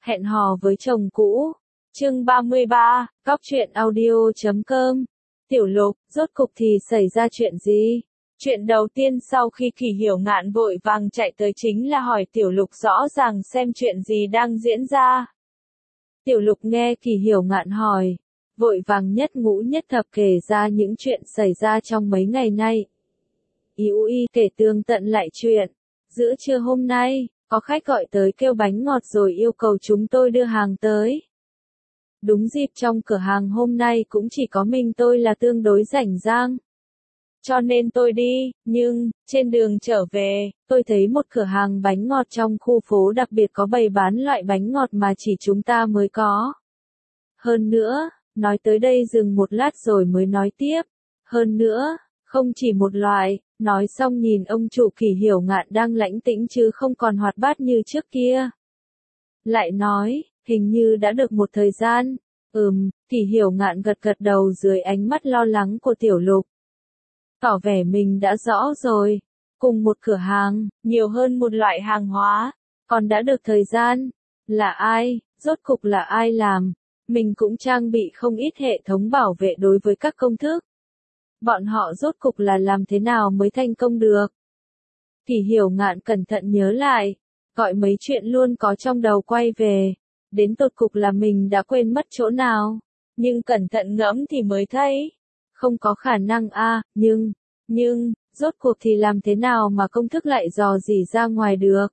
Hẹn hò với chồng cũ. Chương 33, Góc truyện audio.com. Tiểu Lục, rốt cục thì xảy ra chuyện gì? Chuyện đầu tiên sau khi Kỳ Hiểu Ngạn vội vàng chạy tới chính là hỏi Tiểu Lục rõ ràng xem chuyện gì đang diễn ra. Tiểu Lục nghe Kỳ Hiểu Ngạn hỏi, vội vàng nhất ngũ nhất thập kể ra những chuyện xảy ra trong mấy ngày nay. Y kể tường tận lại chuyện. Giữa trưa hôm nay, có khách gọi tới kêu bánh ngọt rồi yêu cầu chúng tôi đưa hàng tới. Đúng dịp trong cửa hàng hôm nay cũng chỉ có mình tôi là tương đối rảnh rang. Cho nên tôi đi, nhưng, trên đường trở về, tôi thấy một cửa hàng bánh ngọt trong khu phố đặc biệt có bày bán loại bánh ngọt mà chỉ chúng ta mới có. Hơn nữa, nói tới đây dừng một lát rồi mới nói tiếp. Hơn nữa, không chỉ một loại, nói xong nhìn ông chủ Kỳ Hiểu Ngạn đang lãnh tĩnh chứ không còn hoạt bát như trước kia. Lại nói, hình như đã được một thời gian. Kỳ Hiểu Ngạn gật gật đầu dưới ánh mắt lo lắng của Tiểu Lục. Tỏ vẻ mình đã rõ rồi. Cùng một cửa hàng, nhiều hơn một loại hàng hóa, còn đã được thời gian. Là ai, rốt cục là ai làm? Mình cũng trang bị không ít hệ thống bảo vệ đối với các công thức. Bọn họ rốt cục là làm thế nào mới thành công được? Kỳ Hiểu Ngạn cẩn thận nhớ lại, gọi mấy chuyện luôn có trong đầu quay về. Đến tột cục là mình đã quên mất chỗ nào. Nhưng cẩn thận ngẫm thì mới thấy. Không có khả năng nhưng, rốt cuộc thì làm thế nào mà công thức lại dò dỉ ra ngoài được?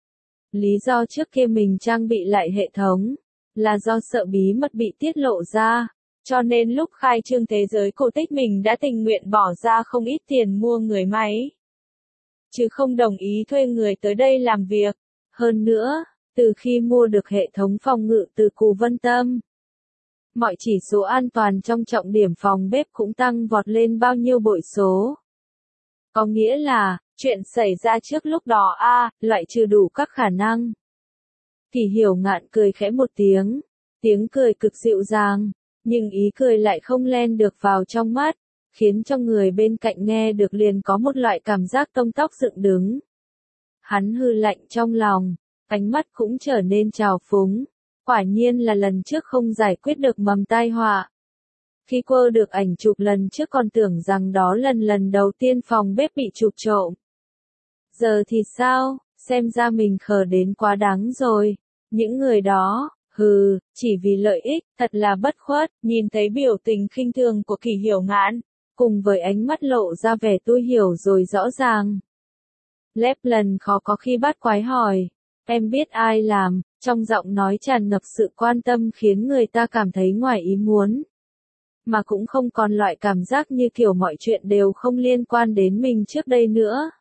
Lý do trước kia mình trang bị lại hệ thống, là do sợ bí mật bị tiết lộ ra. Cho nên lúc khai trương thế giới cổ tích mình đã tình nguyện bỏ ra không ít tiền mua người máy. Chứ không đồng ý thuê người tới đây làm việc. Hơn nữa, từ khi mua được hệ thống phòng ngự từ Cù Vân Tâm, mọi chỉ số an toàn trong trọng điểm phòng bếp cũng tăng vọt lên bao nhiêu bội số. Có nghĩa là, chuyện xảy ra trước lúc đó loại trừ đủ các khả năng. Kỳ Hiểu Ngạn cười khẽ một tiếng. Tiếng cười cực dịu dàng, nhưng ý cười lại không len được vào trong mắt, khiến cho người bên cạnh nghe được liền có một loại cảm giác tông tóc dựng đứng. Hắn hừ lạnh trong lòng, ánh mắt cũng trở nên trào phúng. Quả nhiên là lần trước không giải quyết được mầm tai họa. Khi quơ được ảnh chụp lần trước còn tưởng rằng đó lần đầu tiên phòng bếp bị chụp trộm. Giờ thì sao, xem ra mình khờ đến quá đáng rồi. Những người đó, chỉ vì lợi ích, thật là bất khuất. Nhìn thấy biểu tình khinh thường của Kỳ Hiểu Ngạn, cùng với ánh mắt lộ ra vẻ tôi hiểu rồi rõ ràng. Lép lần khó có khi bắt quái hỏi, em biết ai làm, trong giọng nói tràn ngập sự quan tâm khiến người ta cảm thấy ngoài ý muốn. Mà cũng không còn loại cảm giác như kiểu mọi chuyện đều không liên quan đến mình trước đây nữa.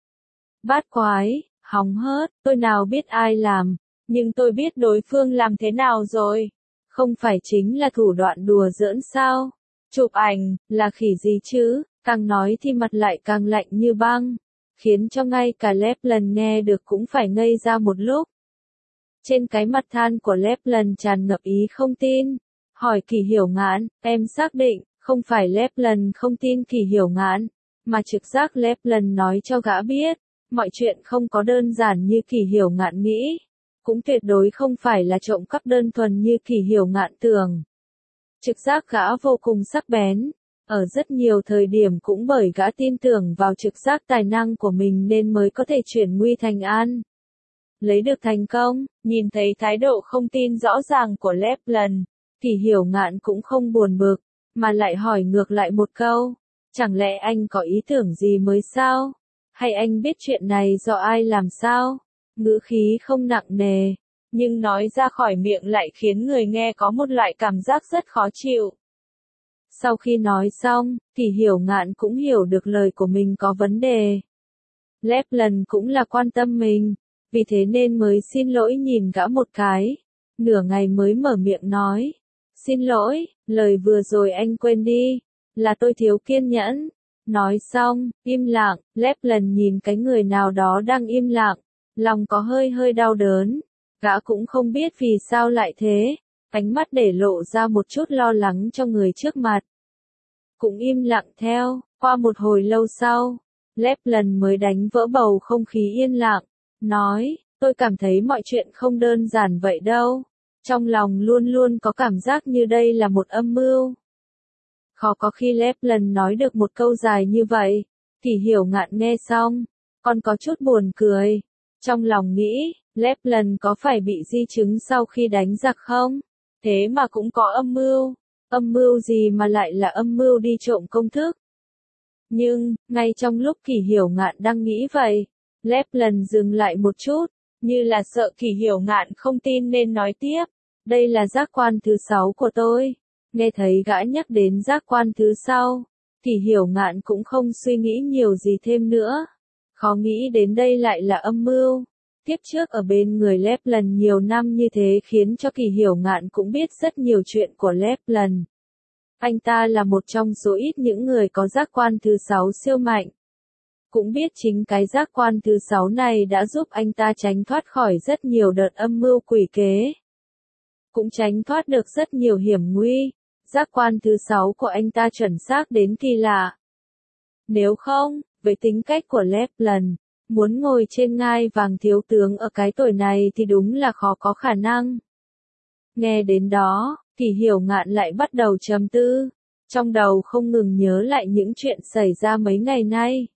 Bát quái, hóng hớt, tôi nào biết ai làm, nhưng tôi biết đối phương làm thế nào rồi. Không phải chính là thủ đoạn đùa giỡn sao? Chụp ảnh, là khỉ gì chứ? Càng nói thì mặt lại càng lạnh như băng, khiến cho ngay cả Lép lần nghe được cũng phải ngây ra một lúc. Trên cái mặt than của Lép lần tràn ngập ý không tin. Hỏi Kỳ Hiểu Ngạn, em xác định, không phải Lép lần không tin Kỳ Hiểu Ngạn, mà trực giác Lép lần nói cho gã biết, mọi chuyện không có đơn giản như Kỳ Hiểu Ngạn nghĩ, cũng tuyệt đối không phải là trộm cắp đơn thuần như Kỳ Hiểu Ngạn tưởng. Trực giác gã vô cùng sắc bén, ở rất nhiều thời điểm cũng bởi gã tin tưởng vào trực giác tài năng của mình nên mới có thể chuyển nguy thành an. Lấy được thành công, nhìn thấy thái độ không tin rõ ràng của Lép lần. Kỳ Hiểu Ngạn cũng không buồn bực, mà lại hỏi ngược lại một câu. Chẳng lẽ anh có ý tưởng gì mới sao? Hay anh biết chuyện này do ai làm sao? Ngữ khí không nặng nề, nhưng nói ra khỏi miệng lại khiến người nghe có một loại cảm giác rất khó chịu. Sau khi nói xong, Kỳ Hiểu Ngạn cũng hiểu được lời của mình có vấn đề. Lép lần cũng là quan tâm mình, vì thế nên mới xin lỗi nhìn gã một cái. Nửa ngày mới mở miệng nói. Xin lỗi, lời vừa rồi anh quên đi, là tôi thiếu kiên nhẫn. Nói xong, im lặng, Lép lần nhìn cái người nào đó đang im lặng, lòng có hơi đau đớn. Gã cũng không biết vì sao lại thế, ánh mắt để lộ ra một chút lo lắng cho người trước mặt. Cũng im lặng theo, qua một hồi lâu sau, Lép lần mới đánh vỡ bầu không khí yên lặng, nói, Tôi cảm thấy mọi chuyện không đơn giản vậy đâu. Trong lòng luôn luôn có cảm giác như đây là một âm mưu. Khó có khi Lapland nói được một câu dài như vậy. Thì Hiểu Ngạn nghe xong, còn có chút buồn cười. Trong lòng nghĩ, Lapland có phải bị di chứng sau khi đánh giặc không? Thế mà cũng có âm mưu. Âm mưu gì mà lại là âm mưu đi trộm công thức? Nhưng, ngay trong lúc Kỳ Hiểu Ngạn đang nghĩ vậy, Lapland dừng lại một chút, như là sợ Kỳ Hiểu Ngạn không tin nên nói tiếp. Đây là giác quan thứ 6 của tôi. Nghe thấy gã nhắc đến giác quan thứ 6, Kỳ Hiểu Ngạn cũng không suy nghĩ nhiều gì thêm nữa. Khó nghĩ đến đây lại là âm mưu. Tiếp trước ở bên người Lapland nhiều năm như thế khiến cho Kỳ Hiểu Ngạn cũng biết rất nhiều chuyện của Lapland. Anh ta là một trong số ít những người có giác quan thứ 6 siêu mạnh. Cũng biết chính cái giác quan thứ 6 này đã giúp anh ta tránh thoát khỏi rất nhiều đợt âm mưu quỷ kế. Cũng tránh thoát được rất nhiều hiểm nguy. Giác quan thứ 6 của anh ta chuẩn xác đến kỳ lạ. Nếu không, với tính cách của Lapland, muốn ngồi trên ngai vàng thiếu tướng ở cái tuổi này thì đúng là khó có khả năng. Nghe đến đó, Kỳ Hiểu Ngạn lại bắt đầu trầm tư. Trong đầu không ngừng nhớ lại những chuyện xảy ra mấy ngày nay.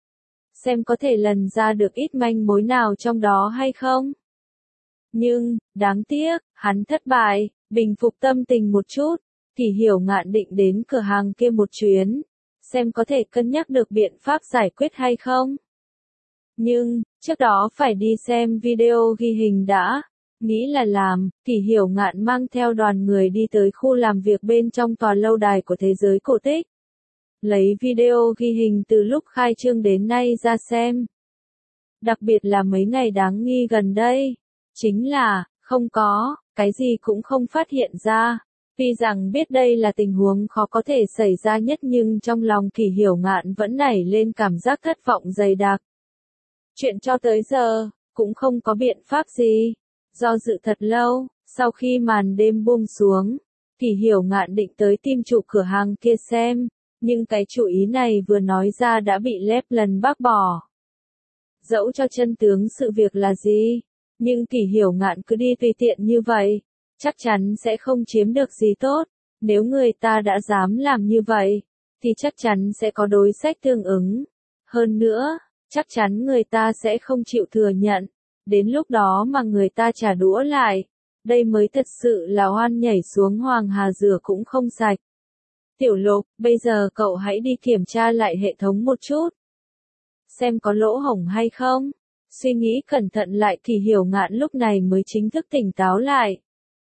Xem có thể lần ra được ít manh mối nào trong đó hay không. Nhưng, đáng tiếc, hắn thất bại. Bình phục tâm tình một chút, Kỳ Hiểu Ngạn định đến cửa hàng kia một chuyến. Xem có thể cân nhắc được biện pháp giải quyết hay không. Nhưng, trước đó phải đi xem video ghi hình đã. Nghĩ là làm, Kỳ Hiểu Ngạn mang theo đoàn người đi tới khu làm việc bên trong tòa lâu đài của thế giới cổ tích. Lấy video ghi hình từ lúc khai trương đến nay ra xem. Đặc biệt là mấy ngày đáng nghi gần đây. Chính là, không có, cái gì cũng không phát hiện ra. Tuy rằng biết đây là tình huống khó có thể xảy ra nhất nhưng trong lòng Kỳ Hiểu Ngạn vẫn nảy lên cảm giác thất vọng dày đặc. Chuyện cho tới giờ, cũng không có biện pháp gì. Do dự thật lâu, sau khi màn đêm buông xuống, Kỳ Hiểu Ngạn định tới tìm chủ cửa hàng kia xem, nhưng cái chủ ý này vừa nói ra đã bị Lapland bác bỏ. Dẫu cho chân tướng sự việc là gì, nhưng Kỳ Hiểu Ngạn cứ đi tùy tiện như vậy, chắc chắn sẽ không chiếm được gì tốt. Nếu người ta đã dám làm như vậy, thì chắc chắn sẽ có đối sách tương ứng. Hơn nữa, chắc chắn người ta sẽ không chịu thừa nhận. Đến lúc đó mà người ta trả đũa lại, đây mới thật sự là oan nhảy xuống Hoàng Hà rửa cũng không sạch. Tiểu Lục, bây giờ cậu hãy đi kiểm tra lại hệ thống một chút. Xem có lỗ hổng hay không. Suy nghĩ cẩn thận lại Kỳ Hiểu Ngạn lúc này mới chính thức tỉnh táo lại.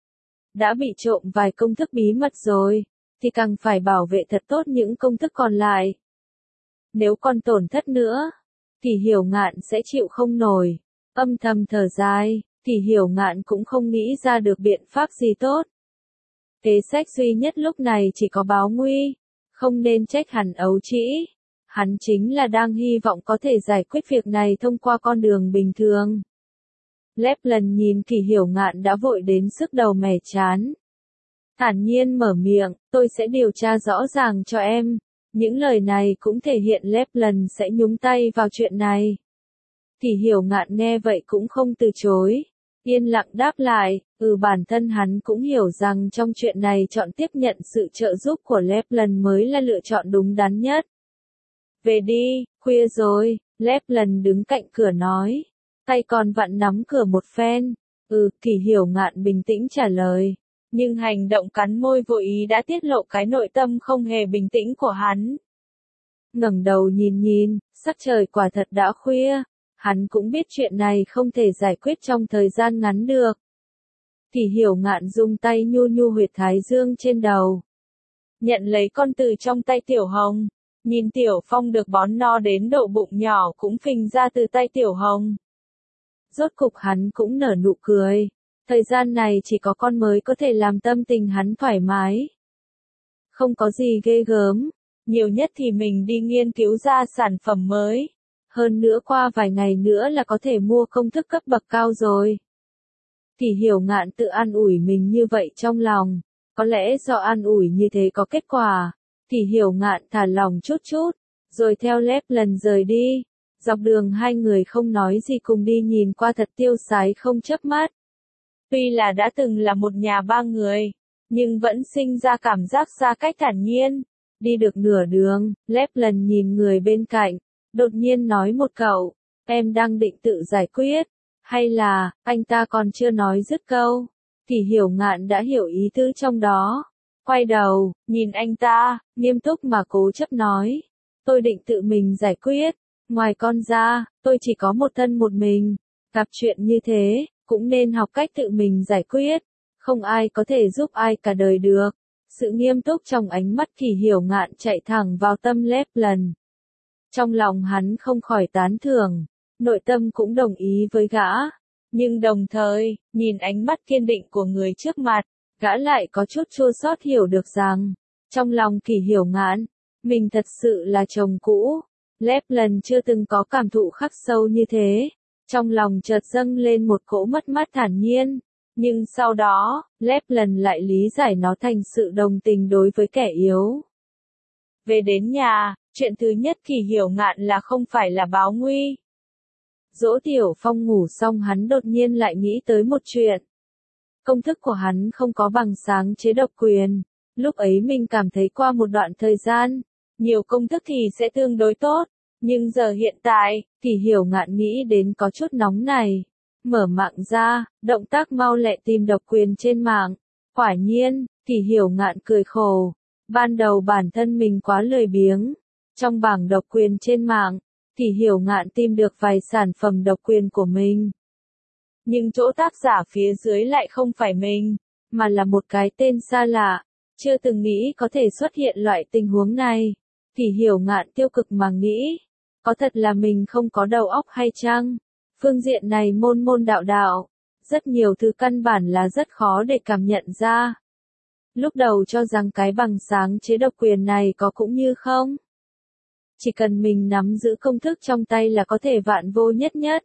Đã bị trộm vài công thức bí mật rồi, thì càng phải bảo vệ thật tốt những công thức còn lại. Nếu còn tổn thất nữa, Kỳ Hiểu Ngạn sẽ chịu không nổi. Âm thầm thở dài, Kỳ Hiểu Ngạn cũng không nghĩ ra được biện pháp gì tốt. Kế sách duy nhất lúc này chỉ có báo nguy, không nên trách hắn ấu trĩ. Hắn chính là đang hy vọng có thể giải quyết việc này thông qua con đường bình thường. Lapland nhìn Kỳ Hiểu Ngạn đã vội đến sức đầu mẻ chán. Thản nhiên mở miệng, tôi sẽ điều tra rõ ràng cho em. Những lời này cũng thể hiện Lapland sẽ nhúng tay vào chuyện này. Kỳ Hiểu Ngạn nghe vậy cũng không từ chối. Yên lặng đáp lại, bản thân hắn cũng hiểu rằng trong chuyện này chọn tiếp nhận sự trợ giúp của Lapland mới là lựa chọn đúng đắn nhất. Về đi, khuya rồi, Lapland đứng cạnh cửa nói. Tay còn vặn nắm cửa một phen. Kỳ Hiểu Ngạn bình tĩnh trả lời. Nhưng hành động cắn môi vô ý đã tiết lộ cái nội tâm không hề bình tĩnh của hắn. Ngẩng đầu nhìn, sắc trời quả thật đã khuya. Hắn cũng biết chuyện này không thể giải quyết trong thời gian ngắn được. Kỳ Hiểu Ngạn dùng tay nhu nhu huyệt thái dương trên đầu. Nhận lấy con từ trong tay Tiểu Hồng. Nhìn Tiểu Phong được bón no đến độ bụng nhỏ cũng phình ra từ tay Tiểu Hồng. Rốt cục hắn cũng nở nụ cười. Thời gian này chỉ có con mới có thể làm tâm tình hắn thoải mái. Không có gì ghê gớm. Nhiều nhất thì mình đi nghiên cứu ra sản phẩm mới. Hơn nữa qua vài ngày nữa là có thể mua công thức cấp bậc cao rồi. Kỳ Hiểu Ngạn tự an ủi mình như vậy trong lòng. Có lẽ do an ủi như thế có kết quả. Kỳ Hiểu Ngạn thả lòng chút, rồi theo Lapland rời đi. Dọc đường hai người không nói gì cùng đi nhìn qua thật tiêu sái không chớp mắt. Tuy là đã từng là một nhà ba người, nhưng vẫn sinh ra cảm giác xa cách thản nhiên. Đi được nửa đường, Lapland nhìn người bên cạnh, đột nhiên nói một câu, em đang định tự giải quyết, hay là, anh ta còn chưa nói dứt câu. Thì Hiểu Ngạn đã hiểu ý tứ trong đó. Quay đầu, nhìn anh ta, nghiêm túc mà cố chấp nói, tôi định tự mình giải quyết, ngoài con ra, tôi chỉ có một thân một mình, gặp chuyện như thế, cũng nên học cách tự mình giải quyết, không ai có thể giúp ai cả đời được. Sự nghiêm túc trong ánh mắt Kỳ Hiểu Ngạn chạy thẳng vào tâm Lapland. Trong lòng hắn không khỏi tán thưởng, nội tâm cũng đồng ý với gã, nhưng đồng thời, nhìn ánh mắt kiên định của người trước mặt, gã lại có chút chua xót hiểu được rằng, trong lòng Kỳ Hiểu Ngạn, mình thật sự là chồng cũ. Lapland chưa từng có cảm thụ khắc sâu như thế, trong lòng chợt dâng lên một cỗ mất mát thản nhiên, nhưng sau đó, Lapland lại lý giải nó thành sự đồng tình đối với kẻ yếu. Về đến nhà, chuyện thứ nhất Kỳ Hiểu Ngạn là không phải là báo nguy. Dỗ Tiểu Phong ngủ xong hắn đột nhiên lại nghĩ tới một chuyện. Công thức của hắn không có bằng sáng chế độc quyền, lúc ấy mình cảm thấy qua một đoạn thời gian, nhiều công thức thì sẽ tương đối tốt, nhưng giờ hiện tại, Kỳ Hiểu Ngạn nghĩ đến có chút nóng này. Mở mạng ra, động tác mau lẹ tìm độc quyền trên mạng. Quả nhiên, Kỳ Hiểu Ngạn cười khổ. Ban đầu bản thân mình quá lười biếng. Trong bảng độc quyền trên mạng, Kỳ Hiểu Ngạn tìm được vài sản phẩm độc quyền của mình. Nhưng chỗ tác giả phía dưới lại không phải mình, mà là một cái tên xa lạ. Chưa từng nghĩ có thể xuất hiện loại tình huống này. Kỳ Hiểu Ngạn tiêu cực mà nghĩ. Có thật là mình không có đầu óc hay chăng? Phương diện này môn môn đạo đạo, rất nhiều thứ căn bản là rất khó để cảm nhận ra. Lúc đầu cho rằng cái bằng sáng chế độc quyền này có cũng như không. Chỉ cần mình nắm giữ công thức trong tay là có thể vạn vô nhất nhất.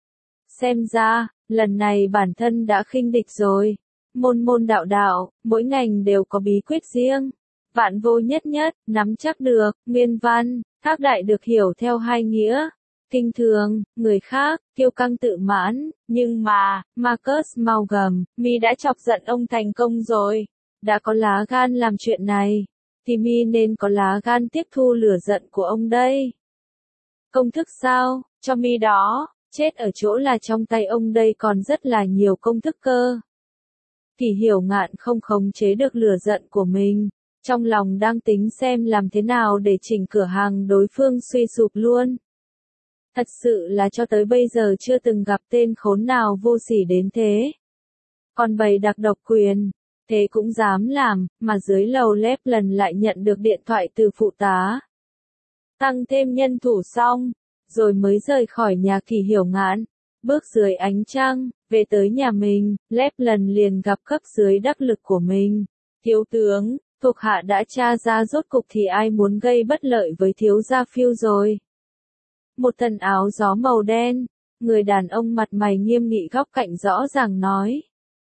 Xem ra, lần này bản thân đã khinh địch rồi. Môn môn đạo đạo, mỗi ngành đều có bí quyết riêng. Vạn vô nhất nhất, nắm chắc được, nguyên văn, thác đại được hiểu theo hai nghĩa. Kinh thường, người khác, kiêu căng tự mãn, nhưng mà, Marcus Maugham, mi đã chọc giận ông thành công rồi. Đã có lá gan làm chuyện này, thì mi nên có lá gan tiếp thu lửa giận của ông đây. Công thức sao, cho mi đó, chết ở chỗ là trong tay ông đây còn rất là nhiều công thức cơ. Kỳ Hiểu Ngạn không khống chế được lửa giận của mình, trong lòng đang tính xem làm thế nào để chỉnh cửa hàng đối phương suy sụp luôn. Thật sự là cho tới bây giờ chưa từng gặp tên khốn nào vô sỉ đến thế. Còn bày đặt độc quyền, thế cũng dám làm, mà dưới lầu Lapland lại nhận được điện thoại từ phụ tá. Tăng thêm nhân thủ xong, rồi mới rời khỏi nhà Kỳ Hiểu Ngạn, bước dưới ánh trăng, về tới nhà mình, Lapland liền gặp cấp dưới đắc lực của mình. Thiếu tướng, thuộc hạ đã tra ra rốt cục thì ai muốn gây bất lợi với thiếu gia Phiêu rồi. Một thân áo gió màu đen, người đàn ông mặt mày nghiêm nghị góc cạnh rõ ràng nói.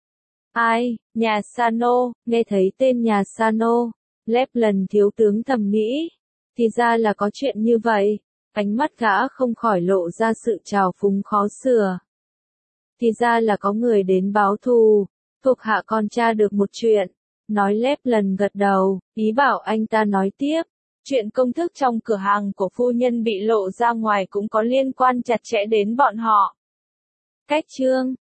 Ai, nhà Sano, nghe thấy tên nhà Sano, Lapland thiếu tướng thầm nghĩ. Thì ra là có chuyện như vậy, ánh mắt gã không khỏi lộ ra sự trào phúng khó sửa. Thì ra là có người đến báo thù, thuộc hạ còn tra được một chuyện, nói Lapland gật đầu, ý bảo anh ta nói tiếp. Chuyện công thức trong cửa hàng của phu nhân bị lộ ra ngoài cũng có liên quan chặt chẽ đến bọn họ. Cách chương